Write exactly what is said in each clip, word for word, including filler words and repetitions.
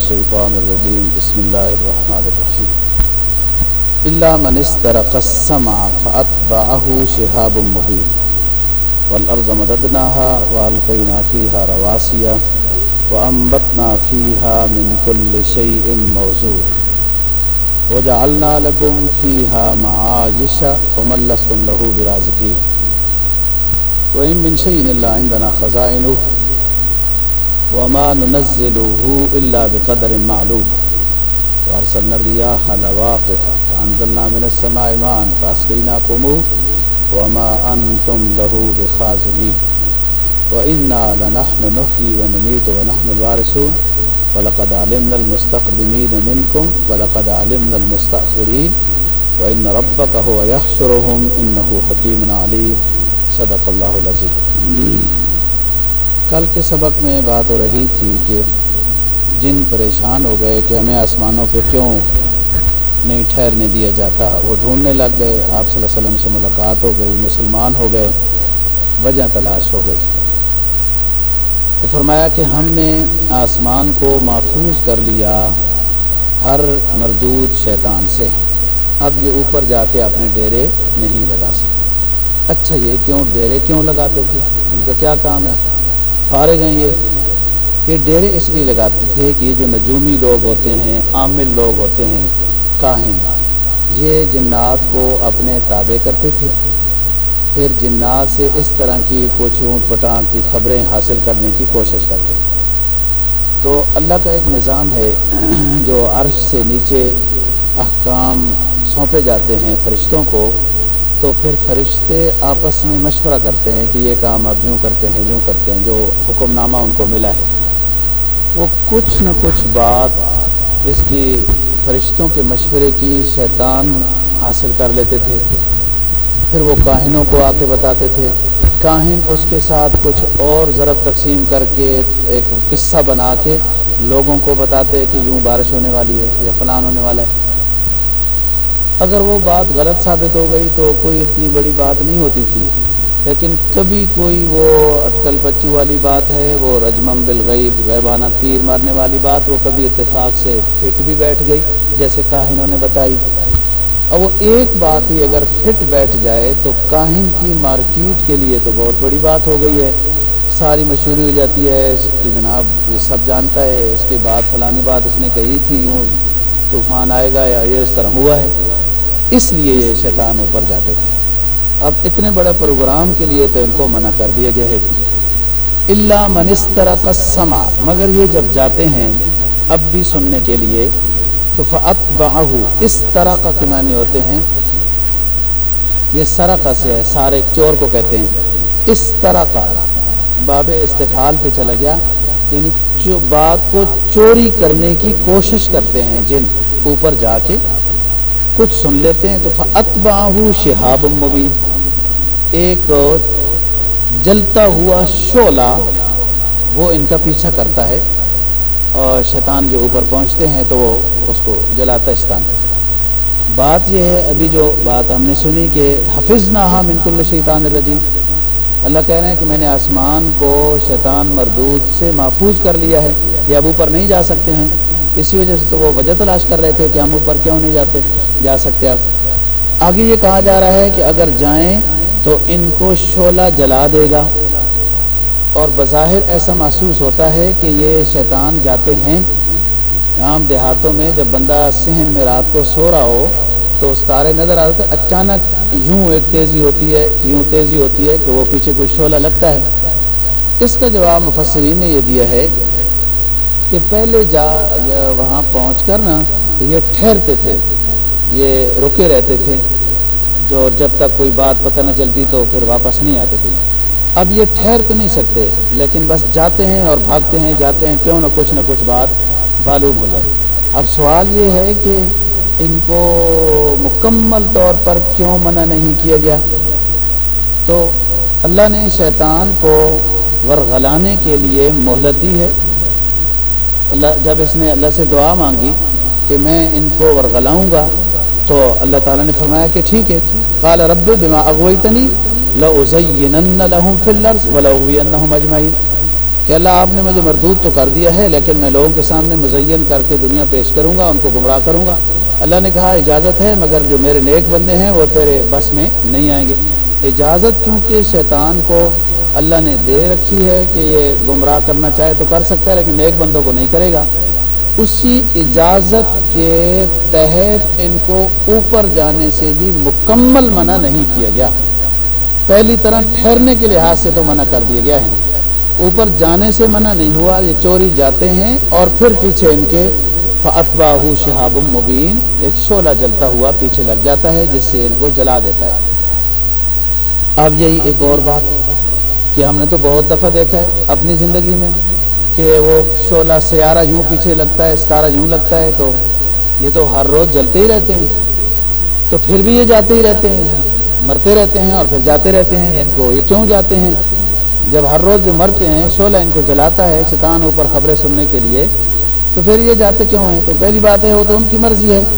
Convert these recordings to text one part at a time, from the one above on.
الشیطان الرجیم بسم اللہ الرحمن الرحیم الا من استرق السمع فاتبعه شهاب مبین والارض مددناها والقینا فیها رواسی وانبتنا فیها من کل شیء موزون وجعلنا لكم فیها معایش ومن لستم له برازقین وإن من شيء إلا عندنا خزائنه وما ننزله إلا بقدر معلوم وأرسلنا الرياح لواقح فأنزلنا من السماء ماء فأسقيناكموه وما أنتم له بخازنين وإنا لنحن نحيي ونميت ونحن الوارثون ولقد علمنا المستقدمين منكم ولقد علمنا المستأخرين وإن ربك هو يحشرهم إنه حكيم عليم صدق اللہ العظیم۔ کل کے سبق میں بات ہو رہی تھی کہ جن پریشان ہو گئے کہ ہمیں آسمانوں پہ کیوں نہیں ٹھہرنے دیا جاتا، وہ ڈھونڈنے لگ گئے، آپ صلی اللہ علیہ وسلم سے ملاقات ہو گئی، مسلمان ہو گئے، وجہ تلاش ہو گئی، تو فرمایا کہ ہم نے آسمان کو محفوظ کر لیا ہر مردود شیطان سے، اب یہ اوپر جا کے اپنے ڈیرے نہیں لگا سکتے۔ اچھا یہ کیوں ڈیرے کیوں لگاتے تھے، ان کا کیا کام ہے، فارغ ہیں یہ یہ ڈیرے اس لیے لگاتے تھے کہ یہ جو نجومی لوگ ہوتے ہیں، عامل لوگ ہوتے ہیں، کاہن، یہ جنات کو اپنے تابع کرتے تھے، پھر جنات سے اس طرح کی کچھ اونٹ پٹانگ کی خبریں حاصل کرنے کی کوشش کرتے تھے۔ تو اللہ کا ایک نظام ہے جو عرش سے نیچے احکام سونپے جاتے ہیں فرشتوں کو، تو پھر فرشتے آپس میں مشورہ کرتے ہیں کہ یہ کام اب یوں کرتے ہیں یوں کرتے ہیں، جو حکم نامہ ان کو ملا ہے وہ کچھ نہ کچھ بات اس کی فرشتوں کے مشورے کی شیطان حاصل کر لیتے تھے، پھر وہ کاہنوں کو آ کے بتاتے تھے، کاہن اس کے ساتھ کچھ اور ضرب تقسیم کر کے ایک قصہ بنا کے لوگوں کو بتاتے کہ یوں بارش ہونے والی ہے یا فلان ہونے والا ہے۔ اگر وہ بات غلط ثابت ہو گئی تو کوئی اتنی بڑی بات نہیں ہوتی تھی، لیکن کبھی کوئی وہ اٹکل پچو والی بات ہے، وہ رجمم بالغیب غیبانہ تیر مارنے والی بات، وہ کبھی اتفاق سے فٹ بھی بیٹھ گئی جیسے کاہنوں نے بتائی۔ اور وہ ایک بات ہی اگر فٹ بیٹھ جائے تو کاہن کی مارکیٹ کے لیے تو بہت بڑی بات ہو گئی ہے، ساری مشہوری ہو جاتی ہے اس کی، جناب یہ سب جانتا ہے اس کے بعد فلانی بات اس نے کہی تھی، یوں طوفان آئے گا یا یہ اس طرح ہوا ہے، اس لیے یہ شیطان اوپر جاتے تھے۔ اب اتنے بڑے پروگرام کے لیے تو ان کو منع کر دیا گیا ہے۔ الا من استرق السمع، مگر یہ جب جاتے ہیں اب بھی سننے کے لیے تو فاتبعه، استرق کے معنی ہوتے ہیں، یہ سرقہ سے ہے، سارے چور کو کہتے ہیں، استرق باب استفعال پہ چلا گیا، یعنی جو بات کو چوری کرنے کی کوشش کرتے ہیں جن، اوپر جا کے کچھ سن لیتے ہیں تو فاتبعه شهاب مبین، ایک جلتا ہوا شعلہ وہ ان کا پیچھا کرتا ہے، اور شیطان جو اوپر پہنچتے ہیں تو وہ اس کو جلاتا ہے۔ بات یہ ہے ابھی جو بات ہم نے سنی کہ حفظناها من کل شیطان الرجیم، اللہ کہہ رہے ہیں کہ میں نے آسمان کو شیطان مردود سے محفوظ کر لیا ہے، یہ اب اوپر نہیں جا سکتے ہیں، اسی وجہ سے تو وہ وجہ تلاش کر رہے تھے کہ ہم اوپر کیوں نہیں جاتے جا سکتے۔ اب آگے یہ کہا جا رہا ہے کہ اگر جائیں تو ان کو شعلہ جلا دے گا، اور بظاہر ایسا محسوس ہوتا ہے کہ یہ شیطان جاتے ہیں۔ عام دیہاتوں میں جب بندہ صحن میں رات کو سو رہا ہو تو ستارے نظر آتے، اچانک یوں ایک تیزی ہوتی ہے، یوں تیزی ہوتی ہے کہ وہ پیچھے کوئی شعلہ لگتا ہے۔ اس کا جواب مفسرین نے یہ دیا ہے کہ پہلے جا وہاں پہنچ کر نا تو یہ ٹھہرتے تھے، یہ رکے رہتے تھے، جو جب تک کوئی بات پتہ نہ چلتی تو پھر واپس نہیں آتے تھے۔ اب یہ ٹھہر تو نہیں سکتے، لیکن بس جاتے ہیں اور بھاگتے ہیں، جاتے ہیں، کیوں نہ کچھ نہ کچھ بات معلوم ہو جائے۔ اب سوال یہ ہے کہ ان کو مکمل طور پر کیوں منع نہیں کیا گیا؟ تو اللہ نے شیطان کو ورغلانے کے لیے مہلت دی ہے۔ اللہ جب اس نے اللہ سے دعا مانگی کہ میں ان کو ورغلاؤں گا تو اللہ تعالیٰ نے فرمایا کہ ٹھیک ہے، قال رب بما اغویتنی لأزینن لهم فی الارض ولأغوینہم اجمعین، کہ اللہ آپ نے مجھے مردود تو کر دیا ہے لیکن میں لوگوں کے سامنے مزین کر کے دنیا پیش کروں گا، ان کو گمراہ کروں گا۔ اللہ نے کہا اجازت ہے، مگر جو میرے نیک بندے ہیں وہ تیرے بس میں نہیں آئیں گے۔ اجازت چونکہ شیطان کو اللہ نے دے رکھی ہے کہ یہ گمراہ کرنا چاہے تو کر سکتا ہے، لیکن نیک بندوں کو نہیں کرے گا۔ اسی اجازت کے تحت ان کو اوپر جانے سے بھی مکمل منع نہیں کیا گیا۔ پہلی طرح ٹھہرنے کے لحاظ سے تو منع کر دیا گیا ہے، اوپر جانے سے منع نہیں ہوا۔ یہ چوری جاتے ہیں اور پھر پیچھے ان کے فَأَتْبَعَهُ شِهَابٌ مُبِينٌ، ایک شعلہ جلتا ہوا پیچھے لگ جاتا ہے جس سے ان کو جلا دیتا ہے۔ اب یہی ایک اور بات کہ ہم نے تو بہت دفعہ دیکھا ہے اپنی زندگی میں کہ وہ شعلہ سیارہ یوں پیچھے لگتا ہے، ستارہ یوں لگتا ہے، تو یہ تو ہر روز جلتے ہی رہتے ہیں، تو پھر بھی یہ جاتے ہی رہتے ہیں، مرتے رہتے ہیں اور پھر جاتے رہتے ہیں۔ ان کو یہ کیوں جاتے ہیں؟ جب ہر روز جو مرتے ہیں شعلہ ان کو جلاتا ہے شیطان اوپر خبریں سننے کے لیے، تو پھر یہ جاتے کیوں ہیں؟ تو پہلی بات ہے وہ تو ان کی مرضی ہے،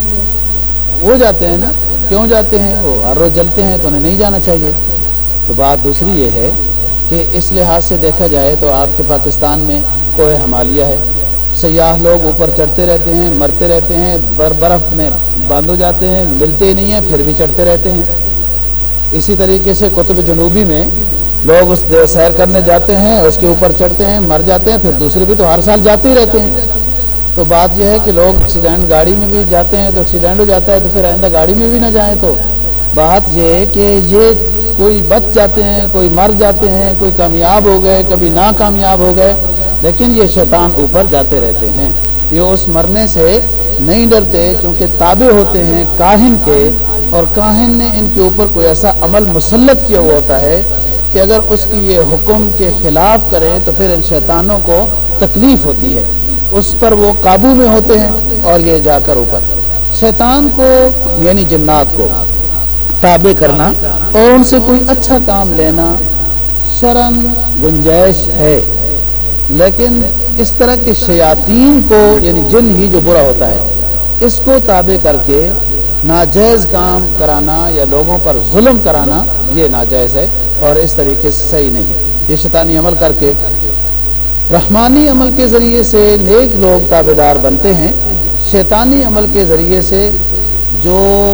وہ جاتے ہیں نا، کیوں جاتے ہیں؟ وہ ہر روز جلتے ہیں تو انہیں نہیں جانا چاہیے۔ تو بات دوسری یہ ہے کہ اس لحاظ سے دیکھا جائے تو آپ کے پاکستان میں کوہ ہمالیہ ہے، سیاح لوگ اوپر چڑھتے رہتے ہیں، مرتے رہتے ہیں، بر برف میں بند ہو جاتے ہیں، ملتے ہی نہیں ہیں، پھر بھی چڑھتے رہتے ہیں۔ اسی طریقے سے قطب جنوبی میں لوگ اس سیر کرنے جاتے ہیں، اس کے اوپر چڑھتے ہیں، مر جاتے ہیں، پھر دوسرے بھی تو ہر سال جاتے ہی رہتے ہیں۔ تو بات یہ ہے کہ لوگ ایکسیڈنٹ گاڑی میں بھی جاتے ہیں تو ایکسیڈنٹ ہو جاتا ہے، تو پھر آئندہ گاڑی میں بھی نہ جائیں۔ تو بات یہ ہے کہ یہ کوئی بچ جاتے ہیں، کوئی مر جاتے ہیں، کوئی کامیاب ہو گئے، کبھی ناکامیاب ہو گئے، لیکن یہ شیطان اوپر جاتے رہتے ہیں۔ یہ اس مرنے سے نہیں ڈرتے چونکہ تابع ہوتے ہیں کاہن کے، اور کاہن نے ان کے اوپر کوئی ایسا عمل مسلط کیا ہوا ہوتا ہے کہ اگر اس کی یہ حکم کے خلاف کریں تو پھر ان شیطانوں کو تکلیف ہوتی ہے، اس پر وہ قابو میں ہوتے ہیں اور یہ جا کر اوپر شیطان کو یعنی جنات کو تابع کرنا اور ان سے کوئی اچھا کام لینا شرعاً گنجائش ہے، لیکن اس طرح کے شیاطین کو یعنی جن ہی جو برا ہوتا ہے اس کو تابع کر کے ناجائز کام کرانا یا لوگوں پر ظلم کرانا یہ ناجائز ہے اور اس طریقے سے صحیح نہیں ہے۔ یہ شیطانی عمل کر کے رحمانی عمل کے ذریعے سے نیک لوگ تابع دار بنتے ہیں، شیطانی عمل کے ذریعے سے جو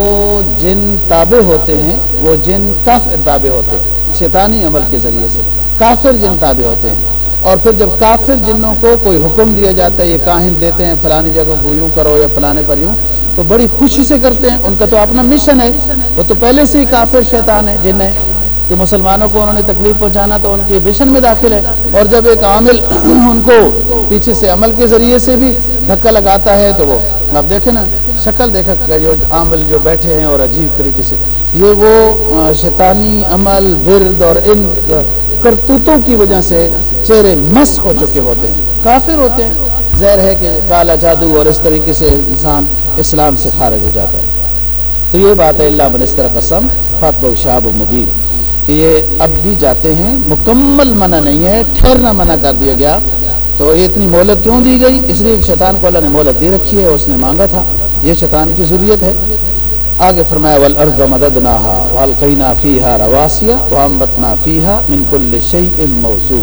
جن تابع ہوتے ہیں وہ جن کافر تابع ہوتے ہیں، شیطانی عمل کے ذریعے سے کافر جن تابع ہوتے ہیں۔ اور پھر جب کافر جنوں کو کوئی حکم دیا جاتا ہے، یہ کاہن دیتے ہیں فلانی جگہ کو یوں کرو یا فلانے پر یوں، تو بڑی خوشی سے کرتے ہیں، ان کا تو اپنا مشن ہے، وہ تو پہلے سے ہی کافر شیطان ہے جن ہے کہ مسلمانوں کو انہوں نے تکلیف پہنچانا تو ان کے مشن میں داخل ہے۔ اور جب ایک عامل ان کو پیچھے سے عمل کے ذریعے سے بھی دھکا لگاتا ہے تو وہ آپ دیکھیں نا شکل دیکھا جو عامل جو بیٹھے ہیں اور عجیب طریقے سے یہ وہ شیطانی عمل ورد اور ان کرتوتوں کی وجہ سے چہرے مسخ ہو چکے ہوتے ہیں، کافر ہوتے ہیں۔ ظاہر ہے کہ کالا جادو اور اس طریقے سے انسان اسلام سے خارج ہو جاتا ہے۔ تو یہ بات ہے اللہ من استر قسم فاتبہ شہاب مبین کہ یہ اب بھی جاتے ہیں، مکمل منع نہیں ہے، ٹھہرنا منع کر دیا گیا۔ تو یہ اتنی مہلت کیوں دی گئی؟ اس لیے شیطان کو اللہ نے مہلت دی رکھی ہے، اس نے مانگا تھا، یہ شیطان کی ضروریت ہے۔ آگے فرمایا والارض مددناها والقینا فیہا رواسیا وانبتنا فیہا من کل شیء موزون،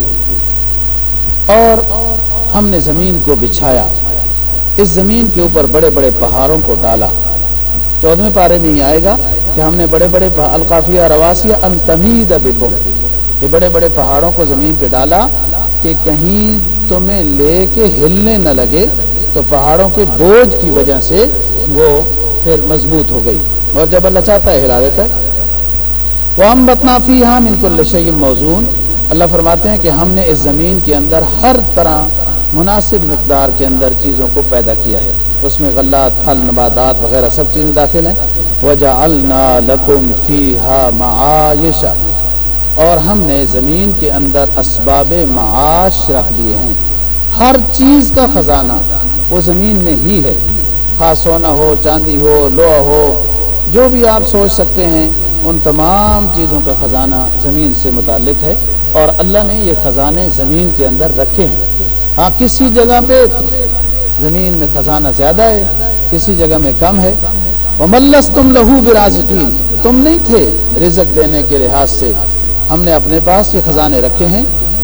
اور ہم نے زمین کو بچھایا، اس زمین کے اوپر بڑے بڑے پہاڑوں کو ڈالا۔ چودھویں پارے میں ہی آئے گا کہ ہم نے بڑے بڑے القافیہ رواسیہ ان تمید بکم، کہ بڑے بڑے پہاڑوں کو زمین پہ ڈالا کہ کہیں تمہیں لے کے ہلنے نہ لگے، تو پہاڑوں کے بوجھ کی وجہ سے وہ پھر مضبوط ہو گئی، اور جب اللہ چاہتا ہے ہلا دیتا ہے۔ وَأَنبَتْنَا فِيهَا مِن كُلِّ شَيْءٍ مَوْزُونٍ، اللہ فرماتے ہیں کہ ہم نے اس زمین کے اندر ہر طرح مناسب مقدار کے اندر چیزوں کو پیدا کیا ہے، اس میں غلات، پھل، نباتات وغیرہ سب چیزیں داخل ہیں۔ وَجَعَلْنَا لَكُمْ فِيهَا مَعَاشِشَ، اور ہم نے زمین کے اندر اسباب معاش رکھ دیے ہیں، ہر چیز کا خزانہ وہ زمین میں ہی ہے، خاص سونا ہو، چاندی ہو، لوہا ہو، جو بھی آپ سوچ سکتے ہیں ان تمام چیزوں کا خزانہ زمین سے متعلق ہے، اور اللہ نے یہ خزانے زمین کے اندر رکھے ہیں۔ ہاں کسی جگہ پہ زمین میں خزانہ زیادہ ہے، کسی جگہ میں کم ہے۔ وَمَلَّسْتُمْ لَهُ بِرَازِقِينَ، تم نہیں تھے رزق دینے کے لحاظ سے، ہم نے اپنے پاس یہ خزانے رکھے ہیں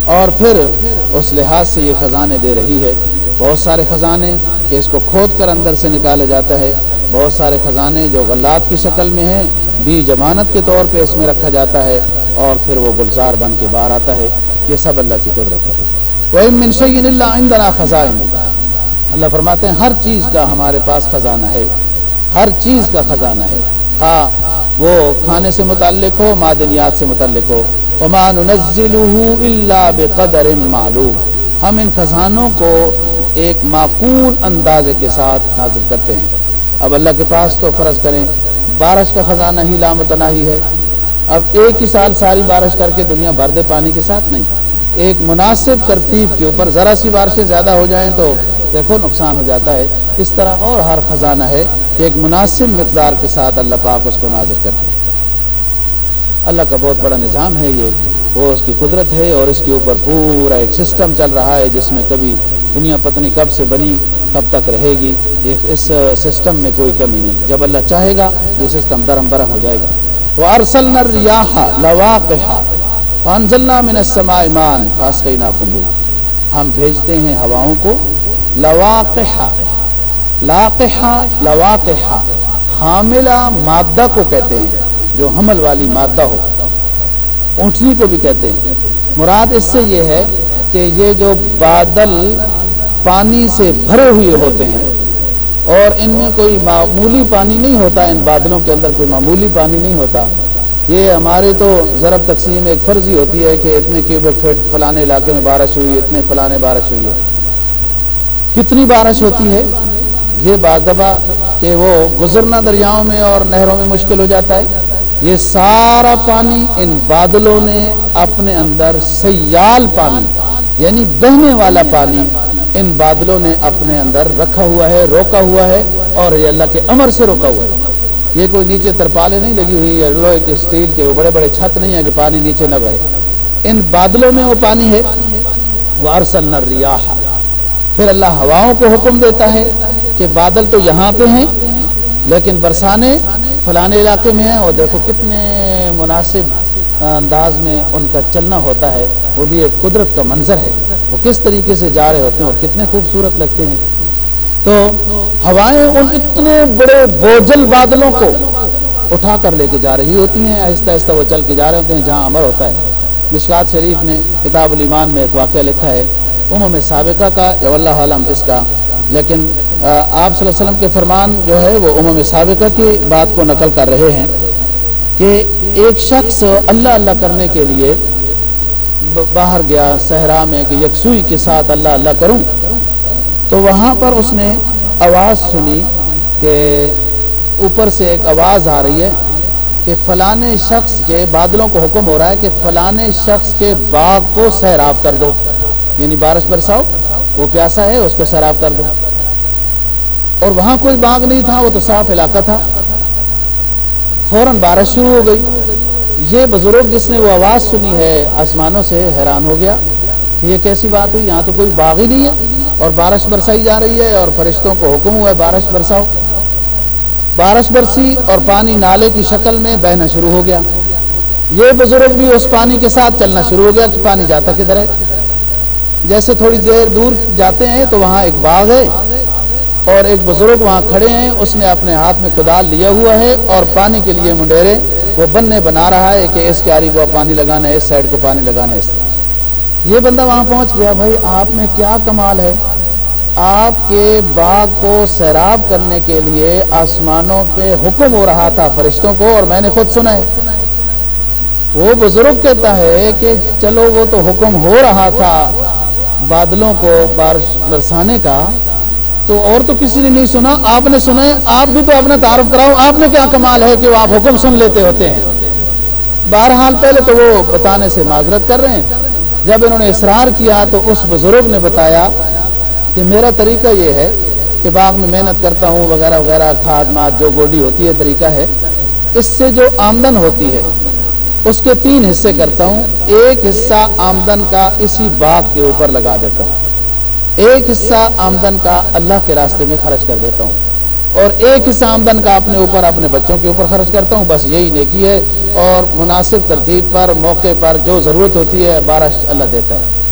اور پھر اس لحاظ سے یہ خزانے دے رہی ہے. بہت سارے خزانے کہ اس کو کھود کر اندر سے نکالا جاتا ہے، بہت سارے خزانے جو غلات کی شکل میں ہیں بھی ضمانت کے طور پہ اس میں رکھا جاتا ہے اور پھر وہ گلزار بن کے باہر آتا ہے. یہ سب اللہ کی قدرت ہے. وَإِن مِّن شَيْءٍ إِلَّا عِندَنَا خَزَائِنُ، اللہ فرماتے ہیں ہر چیز کا ہمارے پاس خزانہ ہے، ہر چیز کا خزانہ ہے، ہاں وہ کھانے سے متعلق ہو، معدنیات سے متعلق ہو. وَمَا نُنَزِّلُهُ إِلَّا بِقَدَرٍ مَعْلُومٍ، ہم ان خزانوں کو ایک معقول اندازے کے ساتھ نازل کرتے ہیں. اب اللہ کے پاس تو فرض کریں بارش کا خزانہ ہی لامتناہی ہے. اب ایک ہی سال ساری بارش کر کے دنیا بھر دے پانی کے ساتھ نہیں، ایک مناسب ترتیب کے اوپر ذرا سی بارشیں زیادہ ہو جائیں تو دیکھو نقصان ہو جاتا ہے. اس طرح اور ہر خزانہ ہے کہ ایک مناسب مقدار کے ساتھ اللہ پاک اس کو نازل کرتے ہیں. اللہ کا بہت بڑا نظام ہے یہ، وہ اس کی قدرت ہے اور اس کے اوپر پورا ایک سسٹم چل رہا ہے جس میں کبھی دنیا پتہ نہیں کب سے بنی کب تک رہے گی. اس سسٹم میں کوئی کمی نہیں، جب اللہ چاہے گا یہ سسٹم درہم برہم ہو جائے گا. وَأَرْسَلْنَا الرِّيَاحَ لَوَاقِحَ فَأَنزَلْنَا مِنَ السَّمَاءِ مَاءً فَأَسْقَيْنَاكُمُوهُ، ہم بھیجتے ہیں ہواؤں کو لواقحہ. لاقحہ لواقحہ حاملہ مادہ کو کہتے ہیں، جو حمل والی مادہ ہو، اونٹنی کو بھی کہتے ہیں. مراد اس سے یہ ہے کہ یہ جو بادل پانی سے بھرے ہوئے ہوتے ہیں اور ان میں کوئی معمولی پانی نہیں ہوتا، ان بادلوں کے اندر کوئی معمولی پانی نہیں ہوتا. یہ ہمارے تو ضرب تقسیم ایک فرضی ہوتی ہے کہ اتنے کیوبک فٹ فلانے علاقے میں بارش ہوئی، اتنے فلانے بارش ہوئی ہے. کتنی بارش ہوتی ہے یہ بعض دفعہ کہ وہ گزرنا دریاؤں میں اور نہروں میں مشکل ہو جاتا ہے. یہ سارا پانی ان بادلوں نے اپنے اندر سیال پانی یعنی بہنے والا پانی ان بادلوں نے اپنے اندر رکھا ہوا ہے، روکا ہوا ہے، اور یہ اللہ کے امر سے روکا ہوا ہے. یہ کوئی نیچے ترپالیں نہیں لگی ہوئی ہے لوہے کے اسٹیل کے، وہ بڑے بڑے چھت نہیں ہے کہ پانی نیچے نہ بہے. ان بادلوں میں وہ پانی ہے. وَأَرْسَلْنَا الرِّيَاحَ، پھر اللہ ہواؤں کو حکم دیتا ہے کہ بادل تو یہاں پہ ہیں لیکن برسانے فلانے علاقے میں ہیں، اور دیکھو کتنے مناسب انداز میں ان کا چلنا ہوتا ہے. وہ بھی ایک قدرت کا منظر ہے، وہ کس طریقے سے جا رہے ہوتے ہیں اور کتنے خوبصورت لگتے ہیں. تو ہوائیں ان اتنے بڑے بوجھل بادلوں کو اٹھا کر لے کے جا رہی ہوتی ہیں، آہستہ آہستہ وہ چل کے جا رہے ہوتے ہیں جہاں امر ہوتا ہے. مشکات شریف نے کتاب الایمان میں ایک واقعہ لکھا ہے امم سابقہ کا، یا واللہ عالم اس کا، لیکن آپ صلی اللہ علیہ وسلم کے فرمان جو ہے وہ امم سابقہ کی بات کو نقل کر رہے ہیں کہ ایک شخص اللہ اللہ کرنے کے لیے باہر گیا صحرا میں کہ یکسوئی کے ساتھ اللہ اللہ کروں. تو وہاں پر اس نے آواز سنی کہ اوپر سے ایک آواز آ رہی ہے کہ فلانے شخص کے، بادلوں کو حکم ہو رہا ہے کہ فلانے شخص کے باغ کو سیراب کر دو، یعنی بارش برساؤ، وہ پیاسا ہے اس کو سیراب کر دو. اور وہاں کوئی باغ نہیں تھا، وہ تو صاف علاقہ تھا. فوراً بارش شروع ہو گئی. یہ بزرگ جس نے وہ آواز سنی ہے آسمانوں سے حیران ہو گیا کہ یہ کیسی بات ہوئی، یہاں تو کوئی باغ ہی نہیں ہے اور بارش برسائی جا رہی ہے اور فرشتوں کو حکم ہوا ہے بارش برساؤ. بارش برسی اور پانی نالے کی شکل میں بہنا شروع ہو گیا. یہ بزرگ بھی اس پانی کے ساتھ چلنا شروع ہو گیا کہ پانی جاتا کدھر ہے. جیسے تھوڑی دیر دور جاتے ہیں تو وہاں ایک باغ ہے اور ایک بزرگ وہاں کھڑے ہیں، اس نے اپنے ہاتھ میں کدال لیا ہوا ہے اور پانی کے لیے منڈیرے وہ بننے بنا رہا ہے کہ اس کیاری کو پانی لگانا ہے، اس سائڈ کو پانی لگانا ہے. اس یہ بندہ وہاں پہنچ گیا. بھائی آپ میں کیا کمال ہے، آپ کے باغ کو سیراب کرنے کے لیے آسمانوں پہ حکم ہو رہا تھا فرشتوں کو اور میں نے خود سنا ہے. وہ بزرگ کہتا ہے کہ چلو وہ تو حکم ہو رہا تھا بادلوں کو بارش برسانے کا، تو اور تو کسی نے نہیں سنا، آپ نے سنا ہے. آپ بھی تو اپنا تعارف کراؤ، آپ میں کیا کمال ہے کہ وہ آپ حکم سن لیتے ہوتے ہیں. بہرحال پہلے تو وہ بتانے سے معذرت کر رہے ہیں. جب انہوں نے اصرار کیا تو اس بزرگ نے بتایا کہ میرا طریقہ یہ ہے کہ باغ میں محنت کرتا ہوں وغیرہ وغیرہ، کھاد ماد جو گوڈی ہوتی ہے طریقہ ہے، اس سے جو آمدن ہوتی ہے اس کے تین حصے کرتا ہوں. ایک حصہ آمدن کا اسی باغ کے اوپر لگا دیتا ہوں، ایک حصہ آمدن کا اللہ کے راستے میں خرچ کر دیتا ہوں، اور ایک حصہ آمدن کا اپنے اوپر اپنے بچوں کے اوپر خرچ کرتا ہوں. بس یہی نیکی ہے، اور مناسب ترتیب پر موقع پر جو ضرورت ہوتی ہے بارش اللہ دیتا ہے.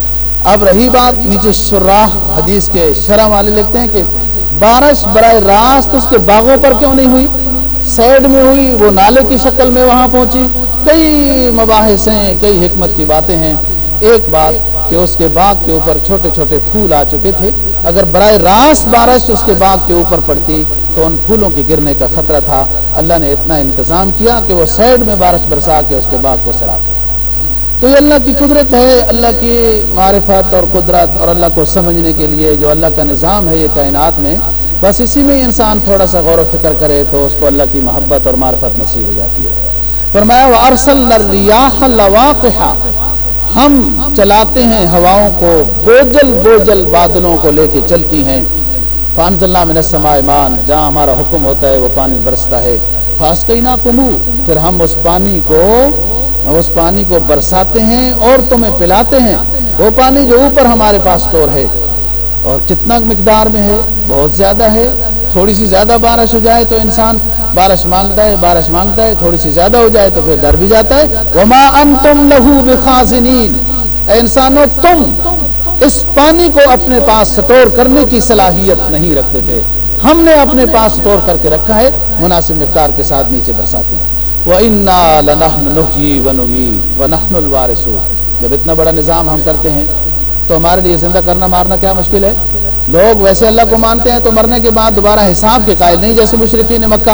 اب رہی بات نیچے شراح حدیث کے شرح والے لکھتے ہیں کہ بارش براہ راست اس کے باغوں پر کیوں نہیں ہوئی، سائڈ میں ہوئی، وہ نالے کی شکل میں وہاں پہنچی. کئی مباحث ہیں، کئی حکمت کی باتیں ہیں. ایک بات کہ اس کے باغ کے اوپر چھوٹے چھوٹے پھول آ چکے تھے، اگر براہ راست بارش اس کے باغ کے اوپر پڑتی تو ان پھولوں کے گرنے کا خطرہ تھا. اللہ نے اتنا انتظام کیا کہ وہ سائڈ میں بارش برسا کے اس کے باغ کو سیراب. تو یہ اللہ کی قدرت ہے، اللہ کی معرفت اور قدرت اور اللہ کو سمجھنے کے لیے جو اللہ کا نظام ہے یہ کائنات میں، بس اسی میں انسان تھوڑا سا غور و فکر کرے تو اس کو اللہ کی محبت اور معرفت نصیب ہو جاتی ہے. فرمایا وَأَرْسَلْنَا الرِّيَاحَ لَوَاقِحَ، ہم چلاتے ہیں ہواؤں کو، بوجھل بوجھل بادلوں کو لے کے چلتی ہیں. فَأَنزَلْنَا مِنَ السَّمَاءِ مَاءً، جہاں ہمارا حکم ہوتا ہے وہ پانی برستا ہے. فَأَسْقَيْنَاكُمُوهُ، پھر ہم اس پانی کو اس پانی کو برساتے ہیں اور تمہیں پلاتے ہیں. وہ پانی جو اوپر ہمارے پاس اسٹور ہے، اور کتنا مقدار میں ہے، بہت زیادہ ہے. تھوڑی سی زیادہ بارش ہو جائے تو انسان بارش مانگتا ہے بارش مانگتا ہے تھوڑی سی زیادہ ہو جائے تو پھر ڈر بھی جاتا ہے. وما انتم لہو بخازنین، اے انسانوں تم اس پانی کو اپنے پاس سٹور کرنے کی صلاحیت نہیں رکھتے تھے، ہم نے اپنے پاس سٹور کر کے رکھا ہے، مناسب مقدار کے ساتھ نیچے برساتے ہیں. وَإِنَّا لَنَحْنُ نُحْيِي وَنُمِيتُ وَنَحْنُ الْوَارِثُونَ. جب اتنا بڑا نظام ہم کرتے ہیں تو ہمارے لیے زندہ کرنا مارنا کیا مشکل ہے. لوگ ویسے اللہ کو مانتے ہیں تو مرنے کے بعد دوبارہ حساب کے قائل نہیں، جیسے مشرکین مکہ.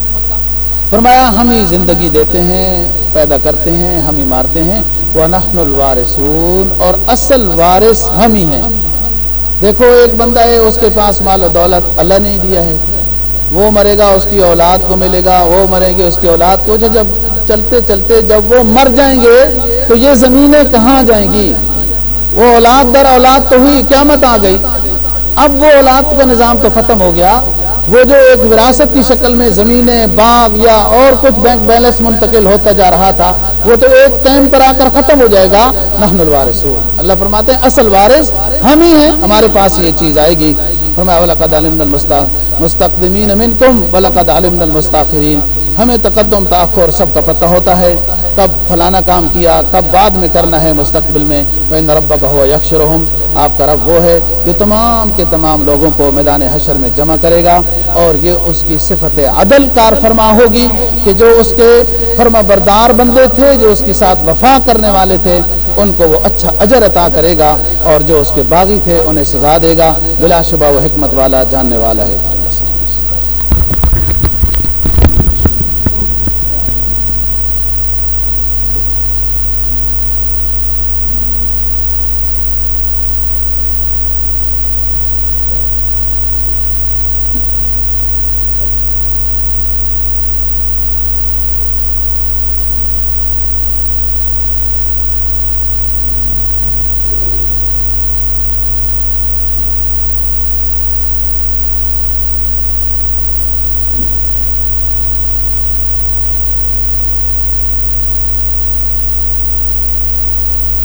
فرمایا ہم ہی زندگی دیتے ہیں، پیدا کرتے ہیں، ہم ہی مارتے ہیں. وَنَحْنُ الْوَارِثُونَ، اور اصل وارث ہم ہی ہیں. دیکھو ایک بندہ ہے، اس کے پاس مال و دولت اللہ نے دیا ہے، وہ مرے گا اس کی اولاد کو ملے گا، وہ مریں گے اس کی اولاد کو. جب چلتے چلتے جب وہ مر جائیں گے تو یہ زمینیں کہاں جائیں گی؟ وہ اولاد در اولاد تو ہوئی، قیامت آ گئی. اب وہ اولاد کا نظام تو ختم ہو گیا. وہ جو ایک وراثت کی شکل میں زمینیں، باغ یا اور کچھ بینک بیلنس منتقل ہوتا جا رہا تھا، وہ تو ایک ٹائم پر آ کر ختم ہو جائے گا. نحن الوارثون، اللہ فرماتے ہیں اصل وارث ہم ہی ہیں، ہمارے پاس یہ چیز آئے گی. فرمایا وَلَقَدْ عَلِمْنَا الْمُسْتَقْدِمِينَ مِنْكُمْ وَلَقَدْ عَلِمْنَا الْمُسْتَأْخِرِينَ. ہمیں تقدم تاخر سب کا پتہ ہوتا ہے، کب فلانا کام کیا، کب بعد میں کرنا ہے مستقبل میں. وَإِنَّ رَبَّكَ هُوَ يَحْشُرُهُمْ، آپ کا رب وہ ہے جو تمام کے تمام لوگوں کو میدان حشر میں جمع کرے گا. اور یہ اس کی صفت عدل کار فرما ہوگی کہ جو اس کے فرما بردار بندے تھے، جو اس کے ساتھ وفا کرنے والے تھے، ان کو وہ اچھا اجر عطا کرے گا، اور جو اس کے باغی تھے انہیں سزا دے گا. بلا شبہ وہ حکمت والا جاننے والا ہے.